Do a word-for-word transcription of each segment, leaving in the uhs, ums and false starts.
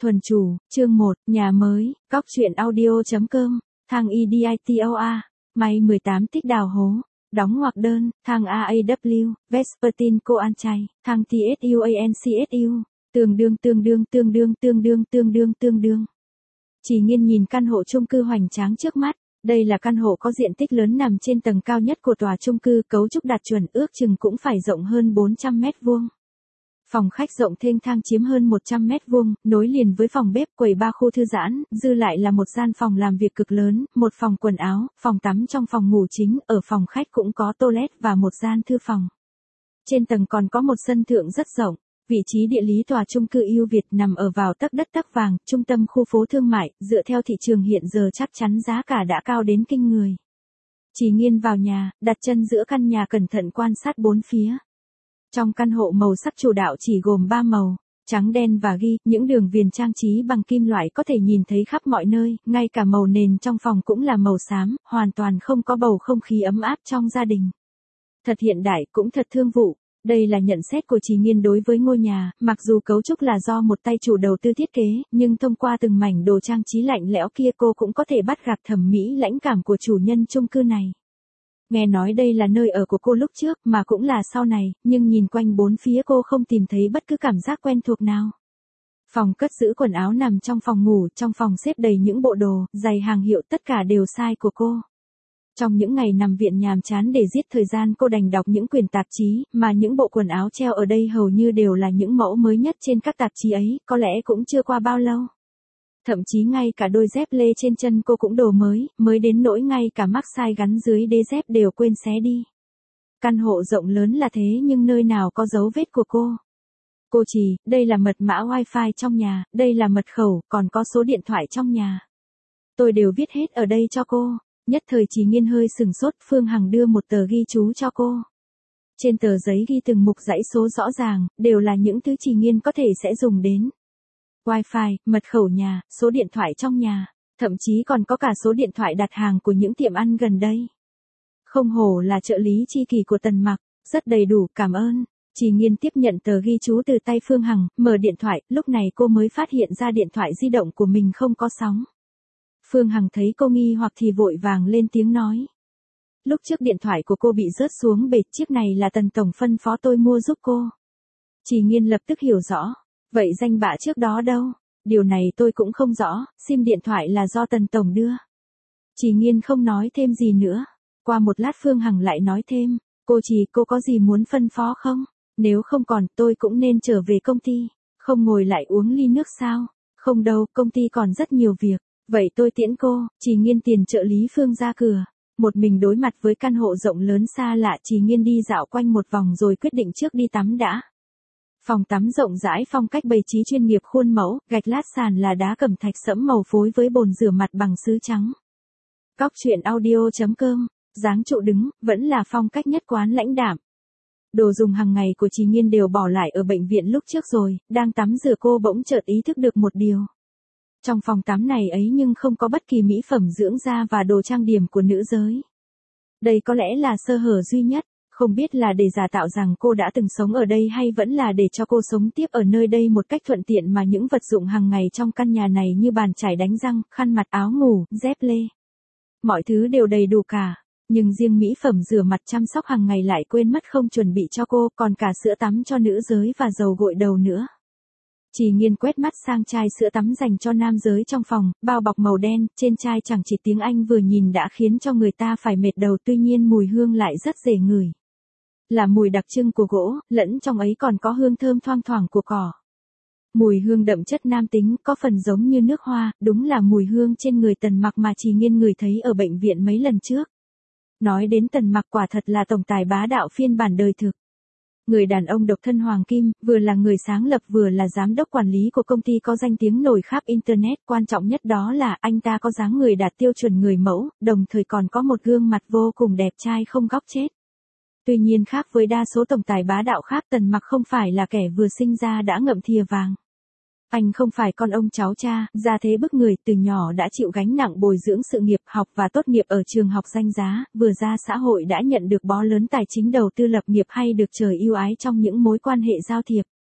Thuần chủ, chương một, nhà mới, cóc truyện audio.com, thang EDITOA, may mười tám tích đào hố, đóng ngoặc đơn, thang a a vê, Vespertine Coanchay, thang TSUANCSU, tương đương tương đương tương đương tương đương tương đương tương đương. Chỉ Nghiên nhìn căn hộ chung cư hoành tráng trước mắt, đây là căn hộ có diện tích lớn nằm trên tầng cao nhất của tòa chung cư, cấu trúc đạt chuẩn ước chừng cũng phải rộng hơn bốn trăm mét vuông. Phòng khách rộng thênh thang chiếm hơn một trăm mét vuông, nối liền với phòng bếp, quầy ba, khu thư giãn, dư lại là một gian phòng làm việc cực lớn, một phòng quần áo, phòng tắm trong phòng ngủ chính, ở phòng khách cũng có toilet và một gian thư phòng. Trên tầng còn có một sân thượng rất rộng. Vị trí địa lý tòa chung cư ưu Việt nằm ở vào tấc đất tấc vàng, trung tâm khu phố thương mại, dựa theo thị trường hiện giờ chắc chắn giá cả đã cao đến kinh người. Chỉ Nghiên vào nhà, đặt chân giữa căn nhà cẩn thận quan sát bốn phía. Trong căn hộ màu sắc chủ đạo chỉ gồm ba màu, trắng đen và ghi, những đường viền trang trí bằng kim loại có thể nhìn thấy khắp mọi nơi, ngay cả màu nền trong phòng cũng là màu xám, hoàn toàn không có bầu không khí ấm áp trong gia đình. Thật hiện đại, cũng thật thương vụ. Đây là nhận xét của Chỉ Nghiên đối với ngôi nhà, mặc dù cấu trúc là do một tay chủ đầu tư thiết kế, nhưng thông qua từng mảnh đồ trang trí lạnh lẽo kia cô cũng có thể bắt gặp thẩm mỹ lãnh cảm của chủ nhân chung cư này. Nghe nói đây là nơi ở của cô lúc trước mà cũng là sau này, nhưng nhìn quanh bốn phía cô không tìm thấy bất cứ cảm giác quen thuộc nào. Phòng cất giữ quần áo nằm trong phòng ngủ, trong phòng xếp đầy những bộ đồ, giày hàng hiệu, tất cả đều size của cô. Trong những ngày nằm viện nhàm chán để giết thời gian, cô đành đọc những quyển tạp chí, mà những bộ quần áo treo ở đây hầu như đều là những mẫu mới nhất trên các tạp chí ấy, có lẽ cũng chưa qua bao lâu. Thậm chí ngay cả đôi dép lê trên chân cô cũng đồ mới, mới đến nỗi ngay cả mác size gắn dưới đế dép đều quên xé đi. Căn hộ rộng lớn là thế nhưng nơi nào có dấu vết của cô. Cô Chỉ, đây là mật mã wifi trong nhà, đây là mật khẩu, còn có số điện thoại trong nhà. Tôi đều viết hết ở đây cho cô. Nhất thời Chỉ Nghiên hơi sừng sốt, Phương Hằng đưa một tờ ghi chú cho cô. Trên tờ giấy ghi từng mục dãy số rõ ràng, đều là những thứ Chỉ Nghiên có thể sẽ dùng đến. Wi-Fi, mật khẩu nhà, số điện thoại trong nhà, thậm chí còn có cả số điện thoại đặt hàng của những tiệm ăn gần đây. Không hổ là trợ lý chi kỷ của Tần Mặc, rất đầy đủ, cảm ơn. Chỉ Nghiên tiếp nhận tờ ghi chú từ tay Phương Hằng, mở điện thoại, lúc này cô mới phát hiện ra điện thoại di động của mình không có sóng. Phương Hằng thấy cô nghi hoặc thì vội vàng lên tiếng nói. Lúc trước điện thoại của cô bị rớt xuống bể, chiếc này là Tần tổng phân phó tôi mua giúp cô. Chỉ Nghiên lập tức hiểu rõ. Vậy danh bạ trước đó đâu? Điều này tôi cũng không rõ, sim điện thoại là do Tần tổng đưa. Chỉ Nghiên không nói thêm gì nữa. Qua một lát Phương Hằng lại nói thêm, cô Chỉ, cô có gì muốn phân phó không? Nếu không còn, tôi cũng nên trở về công ty. Không ngồi lại uống ly nước sao? Không đâu, công ty còn rất nhiều việc. Vậy tôi tiễn cô. Chỉ Nghiên tiền trợ lý Phương ra cửa. Một mình đối mặt với căn hộ rộng lớn xa lạ, Chỉ Nghiên đi dạo quanh một vòng rồi quyết định trước đi tắm đã. Phòng tắm rộng rãi, phong cách bày trí chuyên nghiệp, khuôn mẫu, gạch lát sàn là đá cẩm thạch sẫm màu phối với bồn rửa mặt bằng sứ trắng. Cóc truyện audio.com, dáng trụ đứng, vẫn là phong cách nhất quán lãnh đạm. Đồ dùng hàng ngày của Chỉ Nghiên đều bỏ lại ở bệnh viện lúc trước rồi, đang tắm rửa cô bỗng chợt ý thức được một điều. Trong phòng tắm này ấy nhưng không có bất kỳ mỹ phẩm dưỡng da và đồ trang điểm của nữ giới. Đây có lẽ là sơ hở duy nhất, không biết là để giả tạo rằng cô đã từng sống ở đây hay vẫn là để cho cô sống tiếp ở nơi đây một cách thuận tiện mà những vật dụng hàng ngày trong căn nhà này như bàn chải đánh răng, khăn mặt, áo ngủ, dép lê. Mọi thứ đều đầy đủ cả, nhưng riêng mỹ phẩm rửa mặt chăm sóc hàng ngày lại quên mất không chuẩn bị cho cô, còn cả sữa tắm cho nữ giới và dầu gội đầu nữa. Chỉ Nghiên quét mắt sang chai sữa tắm dành cho nam giới trong phòng, bao bọc màu đen, trên chai chẳng chỉ tiếng Anh vừa nhìn đã khiến cho người ta phải mệt đầu, tuy nhiên mùi hương lại rất dễ ngửi. Là mùi đặc trưng của gỗ, lẫn trong ấy còn có hương thơm thoang thoảng của cỏ. Mùi hương đậm chất nam tính, có phần giống như nước hoa, đúng là mùi hương trên người Tần Mặc mà Chỉ Nghiên ngửi thấy ở bệnh viện mấy lần trước. Nói đến Tần Mặc quả thật là tổng tài bá đạo phiên bản đời thực. Người đàn ông độc thân hoàng kim, vừa là người sáng lập vừa là giám đốc quản lý của công ty có danh tiếng nổi khắp Internet, quan trọng nhất đó là anh ta có dáng người đạt tiêu chuẩn người mẫu, đồng thời còn có một gương mặt vô cùng đẹp trai không góc chết. Tuy nhiên khác với đa số tổng tài bá đạo khác, Tần Mặc không phải là kẻ vừa sinh ra đã ngậm thìa vàng. Anh không phải con ông cháu cha, gia thế bức người, từ nhỏ đã chịu gánh nặng bồi dưỡng sự nghiệp, học và tốt nghiệp ở trường học danh giá, vừa ra xã hội đã nhận được bó lớn tài chính đầu tư lập nghiệp hay được trời ưu ái trong những mối quan hệ giao thiệp.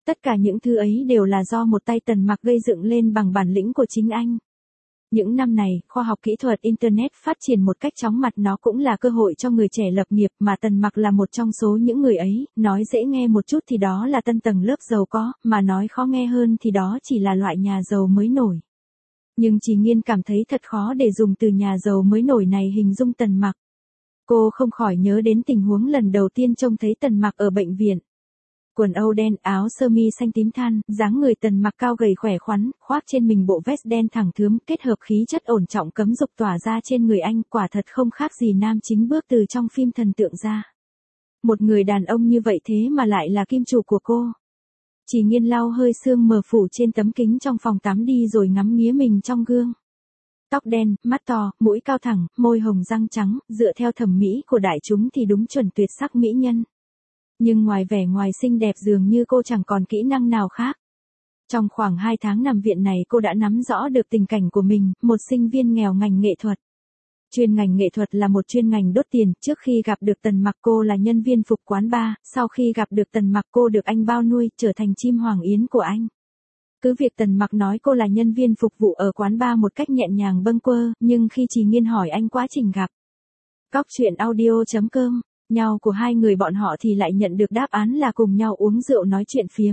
Tất cả những thứ ấy đều là do một tay Tần Mặc gây dựng lên bằng bản lĩnh của chính anh. Những năm này, khoa học kỹ thuật Internet phát triển một cách chóng mặt, nó cũng là cơ hội cho người trẻ lập nghiệp, mà Tần Mặc là một trong số những người ấy. Nói dễ nghe một chút thì đó là tân tầng lớp giàu có, mà nói khó nghe hơn thì đó chỉ là loại nhà giàu mới nổi. Nhưng Chỉ Nghiên cảm thấy thật khó để dùng từ nhà giàu mới nổi này hình dung Tần Mặc. Cô không khỏi nhớ đến tình huống lần đầu tiên trông thấy Tần Mặc ở bệnh viện. Quần âu đen, áo sơ mi xanh tím than, dáng người Tần Mặc cao gầy khỏe khoắn, khoác trên mình bộ vest đen thẳng thướm, kết hợp khí chất ổn trọng cấm dục tỏa ra trên người anh, quả thật không khác gì nam chính bước từ trong phim thần tượng ra. Một người đàn ông như vậy thế mà lại là kim chủ của cô. Chỉ Nghiên lau hơi sương mờ phủ trên tấm kính trong phòng tắm đi rồi ngắm nghía mình trong gương. Tóc đen, mắt to, mũi cao thẳng, môi hồng răng trắng, dựa theo thẩm mỹ của đại chúng thì đúng chuẩn tuyệt sắc mỹ nhân. Nhưng ngoài vẻ ngoài xinh đẹp dường như cô chẳng còn kỹ năng nào khác. Trong khoảng hai tháng nằm viện này cô đã nắm rõ được tình cảnh của mình, một sinh viên nghèo ngành nghệ thuật. Chuyên ngành nghệ thuật là một chuyên ngành đốt tiền, trước khi gặp được Tần Mặc cô là nhân viên phục quán bar, sau khi gặp được Tần Mặc cô được anh bao nuôi, trở thành chim hoàng yến của anh. Cứ việc Tần Mặc nói cô là nhân viên phục vụ ở quán bar một cách nhẹ nhàng bâng quơ, nhưng khi Chỉ Nghiên hỏi anh quá trình gặp Cóc Truyện Audio chấm com nhau của hai người bọn họ thì lại nhận được đáp án là cùng nhau uống rượu nói chuyện phiếm.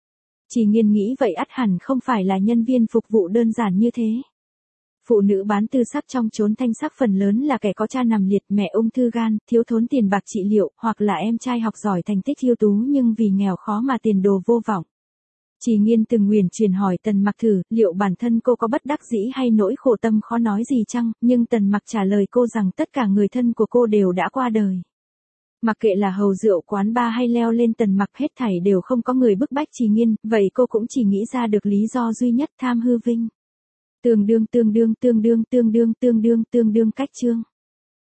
Chỉ Nghiên nghĩ vậy ắt hẳn không phải là nhân viên phục vụ đơn giản như thế. Phụ nữ bán tư sắc trong chốn thanh sắc phần lớn là kẻ có cha nằm liệt, mẹ ung thư gan, thiếu thốn tiền bạc trị liệu, hoặc là em trai học giỏi thành tích ưu tú nhưng vì nghèo khó mà tiền đồ vô vọng. Chỉ Nghiên từng nguyền truyền hỏi Tần Mặc thử, liệu bản thân cô có bất đắc dĩ hay nỗi khổ tâm khó nói gì chăng, nhưng Tần Mặc trả lời cô rằng tất cả người thân của cô đều đã qua đời. Mặc kệ là hầu rượu quán bar hay leo lên Tần Mặc hết thảy đều không có người bức bách Chỉ Nghiên, vậy cô cũng chỉ nghĩ ra được lý do duy nhất, tham hư vinh. Tương đương tương đương tương đương tương đương tương đương tương đương cách chương.